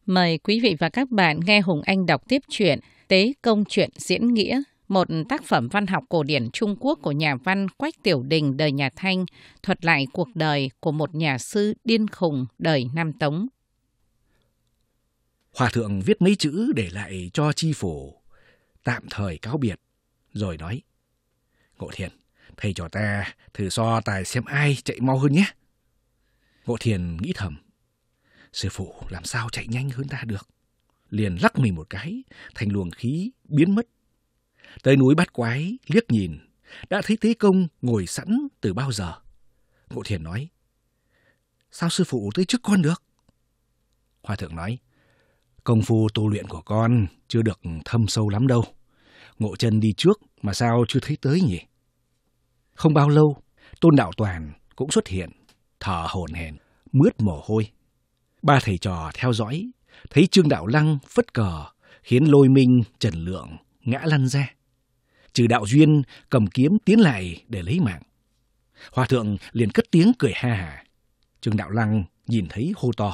Mời quý vị và các bạn nghe Hùng Anh đọc tiếp truyện Tế Công Truyện Diễn Nghĩa, một tác phẩm văn học cổ điển Trung Quốc của nhà văn Quách Tiểu Đình đời nhà Thanh, thuật lại cuộc đời của một nhà sư điên khùng đời Nam Tống. Hòa thượng viết mấy chữ để lại cho tri phủ, tạm thời cáo biệt, rồi nói: Ngộ Thiền, thầy trò ta thử so tài xem ai chạy mau hơn nhé. Ngộ Thiền nghĩ thầm: sư phụ làm sao chạy nhanh hơn ta được. Liền lắc mình một cái, thành luồng khí biến mất. Tới núi Bát Quái liếc nhìn, đã thấy Tế Công ngồi sẵn từ bao giờ. Ngộ Thiền nói: sao sư phụ tới trước con được? Hòa thượng nói: công phu tu luyện của con chưa được thâm sâu lắm đâu. Ngộ chân đi trước mà sao chưa thấy tới nhỉ? Không bao lâu, Tôn Đạo Toàn cũng xuất hiện, thở hổn hển, mướt mồ hôi. Ba thầy trò theo dõi, thấy Trương Đạo Lăng phất cờ, khiến Lôi Minh, Trần Lượng ngã lăn ra. Trừ Đạo Duyên cầm kiếm tiến lại để lấy mạng. Hòa thượng liền cất tiếng cười ha hả. Trương Đạo Lăng nhìn thấy hô to: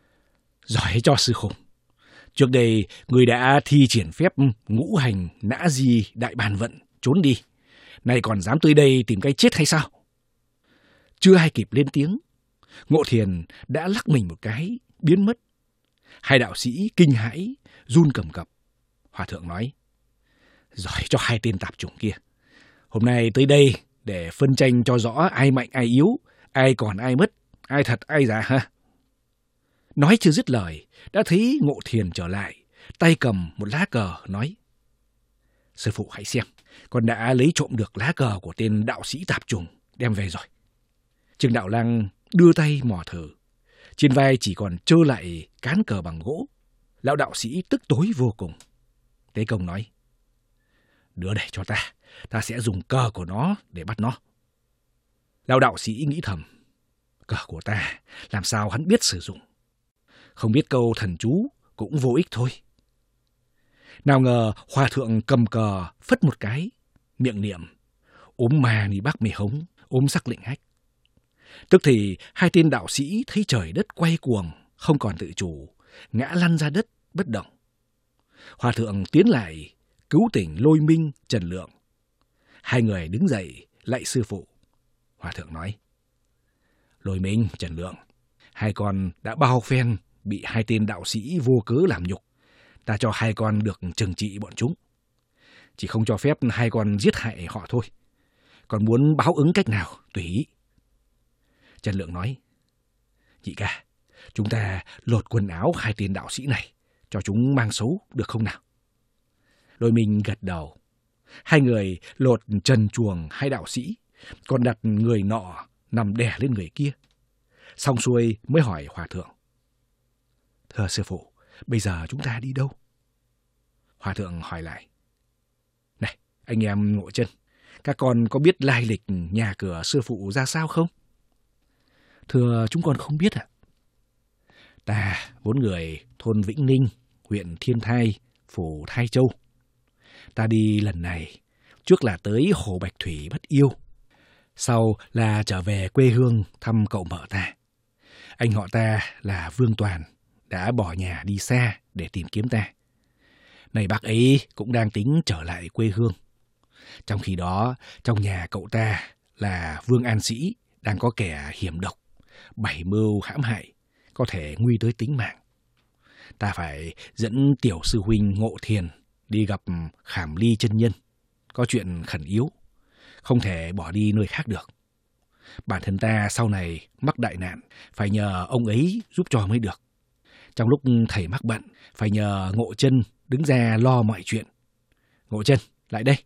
giỏi cho sư khủng. Trước đây người đã thi triển phép ngũ hành nã di đại bàn vận trốn đi, nay còn dám tới đây tìm cái chết hay sao? Chưa ai kịp lên tiếng, Ngộ Thiền đã lắc mình một cái biến mất. Hai đạo sĩ kinh hãi run cầm cập. Hòa thượng nói: giỏi cho hai tên tạp chủng kia. Hôm nay tới đây để phân tranh cho rõ ai mạnh ai yếu, ai còn ai mất, ai thật ai giả ha. Nói chưa dứt lời, đã thấy Ngộ Thiền trở lại, tay cầm một lá cờ, nói: sư phụ hãy xem, con đã lấy trộm được lá cờ của tên đạo sĩ tạp chủng đem về rồi. Trương Đạo Lăng đưa tay mò thử, trên vai chỉ còn trơ lại cán cờ bằng gỗ. Lão đạo sĩ tức tối vô cùng. Tế Công nói: đưa đây cho ta sẽ dùng cờ của nó để bắt nó. Lão đạo sĩ nghĩ thầm: cờ của ta làm sao hắn biết sử dụng, không biết câu thần chú cũng vô ích thôi. Nào ngờ hòa thượng cầm cờ phất một cái, miệng niệm: ốm mà ni bác mì hống, ốm sắc lệnh hách. Tức thì hai tên đạo sĩ thấy trời đất quay cuồng, không còn tự chủ, ngã lăn ra đất bất động. Hòa thượng tiến lại cứu tỉnh Lôi Minh, Trần Lượng. Hai người đứng dậy lạy sư phụ. Hòa thượng nói: Lôi Minh, Trần Lượng, hai con đã bao phen bị hai tên đạo sĩ vô cớ làm nhục. Ta cho hai con được trừng trị bọn chúng, chỉ không cho phép hai con giết hại họ thôi. Còn muốn báo ứng cách nào tùy ý. Trần Lượng nói: nhị ca, chúng ta lột quần áo hai tên đạo sĩ này, cho chúng mang xấu được không nào? Lôi Minh gật đầu. Hai người lột trần truồng hai đạo sĩ, còn đặt người nọ nằm đè lên người kia. Xong xuôi mới hỏi hòa thượng: thưa sư phụ, bây giờ chúng ta đi đâu? Hòa thượng hỏi lại: này, anh em Ngộ Chân, các con có biết lai lịch nhà cửa sư phụ ra sao không? Thưa chúng con không biết ạ. Ta vốn người thôn Vĩnh Ninh, huyện Thiên Thai, phủ Thai Châu. Ta đi lần này, trước là tới hồ Bạch Thủy Bất Yêu, sau là trở về quê hương thăm cậu mợ ta. Anh họ ta là Vương Toàn đã bỏ nhà đi xa để tìm kiếm ta. Này bác ấy cũng đang tính trở lại quê hương. Trong khi đó, trong nhà cậu ta là Vương An Sĩ đang có kẻ hiểm độc, bảy mưu hãm hại, có thể nguy tới tính mạng. Ta phải dẫn tiểu sư huynh Ngộ Thiền đi gặp Khảm Ly chân nhân, có chuyện khẩn yếu, không thể bỏ đi nơi khác được. Bản thân ta sau này mắc đại nạn, phải nhờ ông ấy giúp cho mới được. Trong lúc thầy mắc bận, phải nhờ Ngộ Chân đứng ra lo mọi chuyện. Ngộ Chân, lại đây.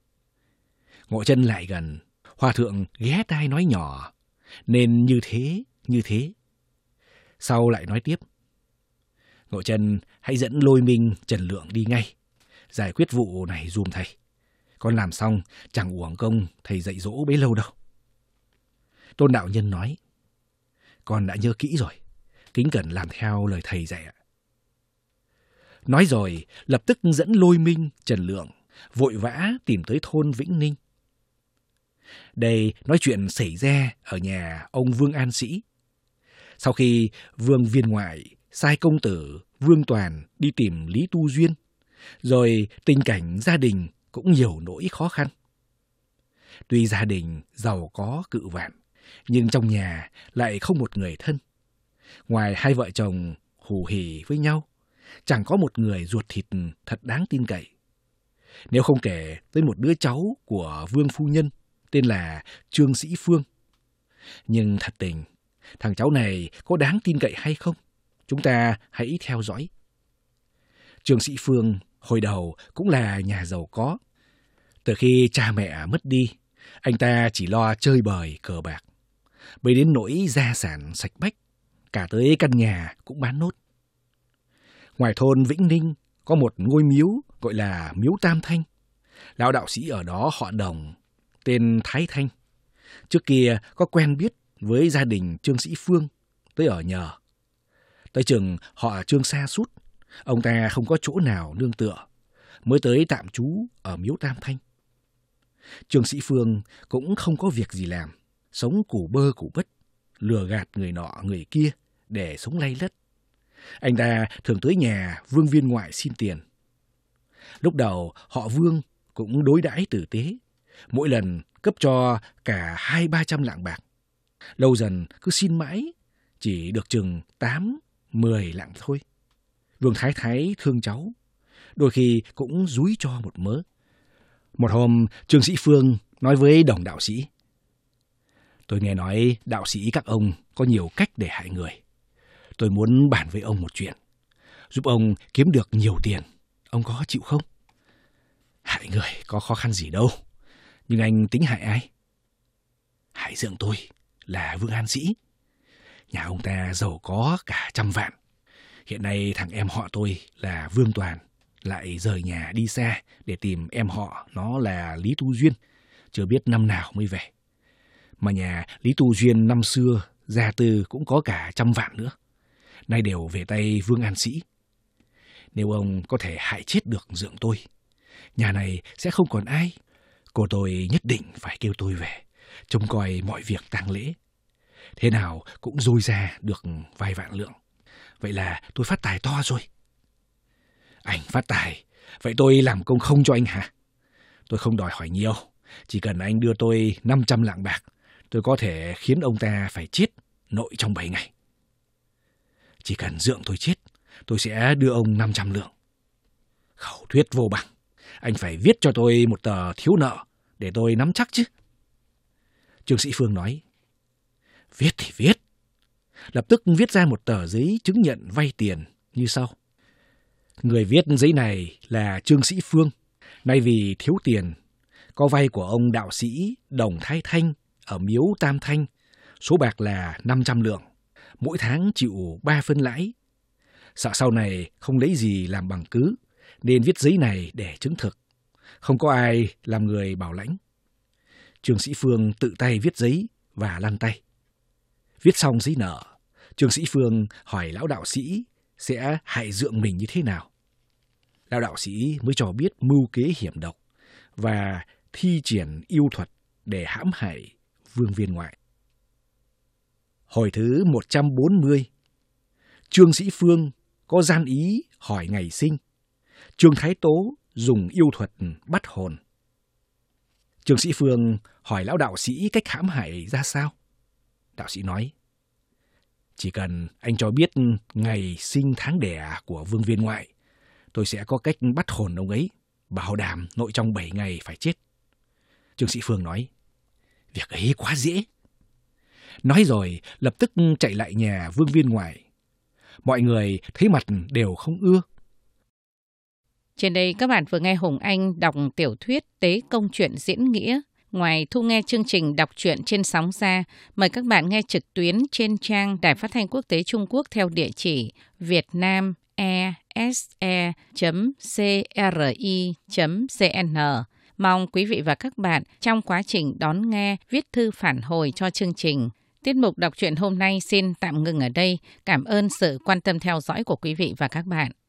Ngộ Chân lại gần, hòa thượng ghé tai nói nhỏ: nên như thế. Sau lại nói tiếp: Ngộ Chân hãy dẫn Lôi Minh, Trần Lượng đi ngay, giải quyết vụ này giùm thầy. Con làm xong chẳng uổng công thầy dạy dỗ bấy lâu đâu. Tôn đạo nhân nói: con đã nhớ kỹ rồi, kính cẩn làm theo lời thầy dạy ạ. Nói rồi lập tức dẫn Lôi Minh, Trần Lượng vội vã tìm tới thôn Vĩnh Ninh. Đây nói chuyện xảy ra ở nhà ông Vương An Sĩ. Sau khi Vương Viên Ngoại sai công tử Vương Toàn đi tìm Lý Tu Duyên, rồi tình cảnh gia đình cũng nhiều nỗi khó khăn. Tuy gia đình giàu có cự vạn, nhưng trong nhà lại không một người thân. Ngoài hai vợ chồng hù hỉ với nhau, chẳng có một người ruột thịt thật đáng tin cậy. Nếu không kể tới một đứa cháu của Vương phu nhân tên là Trương Sĩ Phương. Nhưng thật tình, thằng cháu này có đáng tin cậy hay không? Chúng ta hãy theo dõi. Trương Sĩ Phương hồi đầu cũng là nhà giàu có. Từ khi cha mẹ mất đi, anh ta chỉ lo chơi bời cờ bạc. Bây đến nỗi gia sản sạch bách, cả tới căn nhà cũng bán nốt. Ngoài thôn Vĩnh Ninh có một ngôi miếu gọi là miếu Tam Thanh. Lão đạo sĩ ở đó họ Đồng, tên Thái Thanh. Trước kia có quen biết với gia đình Trương Sĩ Phương, tới ở nhờ. Tới chừng họ Trương sa sút, ông ta không có chỗ nào nương tựa, mới tới tạm trú ở miếu Tam Thanh. Trương Sĩ Phương cũng không có việc gì làm, sống củ bơ củ bất, lừa gạt người nọ người kia để sống lay lất. Anh ta thường tới nhà Vương viên ngoại xin tiền. Lúc đầu họ Vương cũng đối đãi tử tế, mỗi lần cấp cho cả 200-300 lạng bạc. Lâu dần cứ xin mãi, chỉ được chừng 8-10 lạng thôi. Vương Thái Thái thương cháu, đôi khi cũng dúi cho một mớ. Một hôm, Trương Sĩ Phương nói với Đồng đạo sĩ: "Tôi nghe nói đạo sĩ các ông có nhiều cách để hại người. Tôi muốn bàn với ông một chuyện, giúp ông kiếm được nhiều tiền. Ông có chịu không?" "Hại người có khó khăn gì đâu. Nhưng anh tính hại ai?" "Hại dượng tôi là Vương An Sĩ. Nhà ông ta giàu có cả 100 vạn. Hiện nay thằng em họ tôi là Vương Toàn lại rời nhà đi xa để tìm em họ nó là Lý Tu Duyên, chưa biết năm nào mới về. Mà nhà Lý Tu Duyên năm xưa gia tư cũng có cả 100 vạn nữa, nay đều về tay Vương An Sĩ. Nếu ông có thể hại chết được dượng tôi, nhà này sẽ không còn ai. Cô tôi nhất định phải kêu tôi về trông coi mọi việc tang lễ. Thế nào cũng dôi ra được vài vạn lượng. Vậy là tôi phát tài to rồi." "Anh phát tài, vậy tôi làm công không cho anh hả?" "Tôi không đòi hỏi nhiều, chỉ cần anh đưa tôi 500 lạng bạc, tôi có thể khiến ông ta phải chết nội trong 7 ngày. Chỉ cần dượng tôi chết, tôi sẽ đưa ông 500 lượng. Khẩu thuyết vô bằng, anh phải viết cho tôi một tờ thiếu nợ để tôi nắm chắc chứ." Trương Sĩ Phương nói: "Viết thì viết." Lập tức viết ra một tờ giấy chứng nhận vay tiền như sau: "Người viết giấy này là Trương Sĩ Phương, nay vì thiếu tiền, có vay của ông đạo sĩ Đồng Thái Thanh ở miếu Tam Thanh, số bạc là 500 lượng, mỗi tháng chịu 3 phân lãi. Sợ sau này không lấy gì làm bằng cứ, nên viết giấy này để chứng thực. Không có ai làm người bảo lãnh." Trương Sĩ Phương tự tay viết giấy và lăn tay. Viết xong giấy nợ, Trương Sĩ Phương hỏi lão đạo sĩ sẽ hại dượng mình như thế nào. Lão đạo sĩ mới cho biết mưu kế hiểm độc và thi triển yêu thuật để hãm hại Vương viên ngoại. Hồi thứ 140, Trương Sĩ Phương có gian ý hỏi ngày sinh. Trương Thái Tố dùng yêu thuật bắt hồn. Trương Sĩ Phương hỏi lão đạo sĩ cách hãm hại ra sao. Đạo sĩ nói: "Chỉ cần anh cho biết ngày sinh tháng đẻ của Vương viên ngoại, tôi sẽ có cách bắt hồn ông ấy, bảo đảm nội trong 7 ngày phải chết." Trương Sĩ Phương nói: "Việc ấy quá dễ." Nói rồi lập tức chạy lại nhà Vương viên ngoại. Mọi người thấy mặt đều không ưa. Trên đây các bạn vừa nghe Hùng Anh đọc tiểu thuyết Tế Công Truyện Diễn Nghĩa. Ngoài thu nghe chương trình đọc truyện trên sóng ra, mời các bạn nghe trực tuyến trên trang Đài Phát thanh Quốc tế Trung Quốc theo địa chỉ vietnamese.cri.cn. Mong quý vị và các bạn trong quá trình đón nghe viết thư phản hồi cho chương trình. Tiết mục đọc truyện hôm nay xin tạm ngừng ở đây. Cảm ơn sự quan tâm theo dõi của quý vị và các bạn.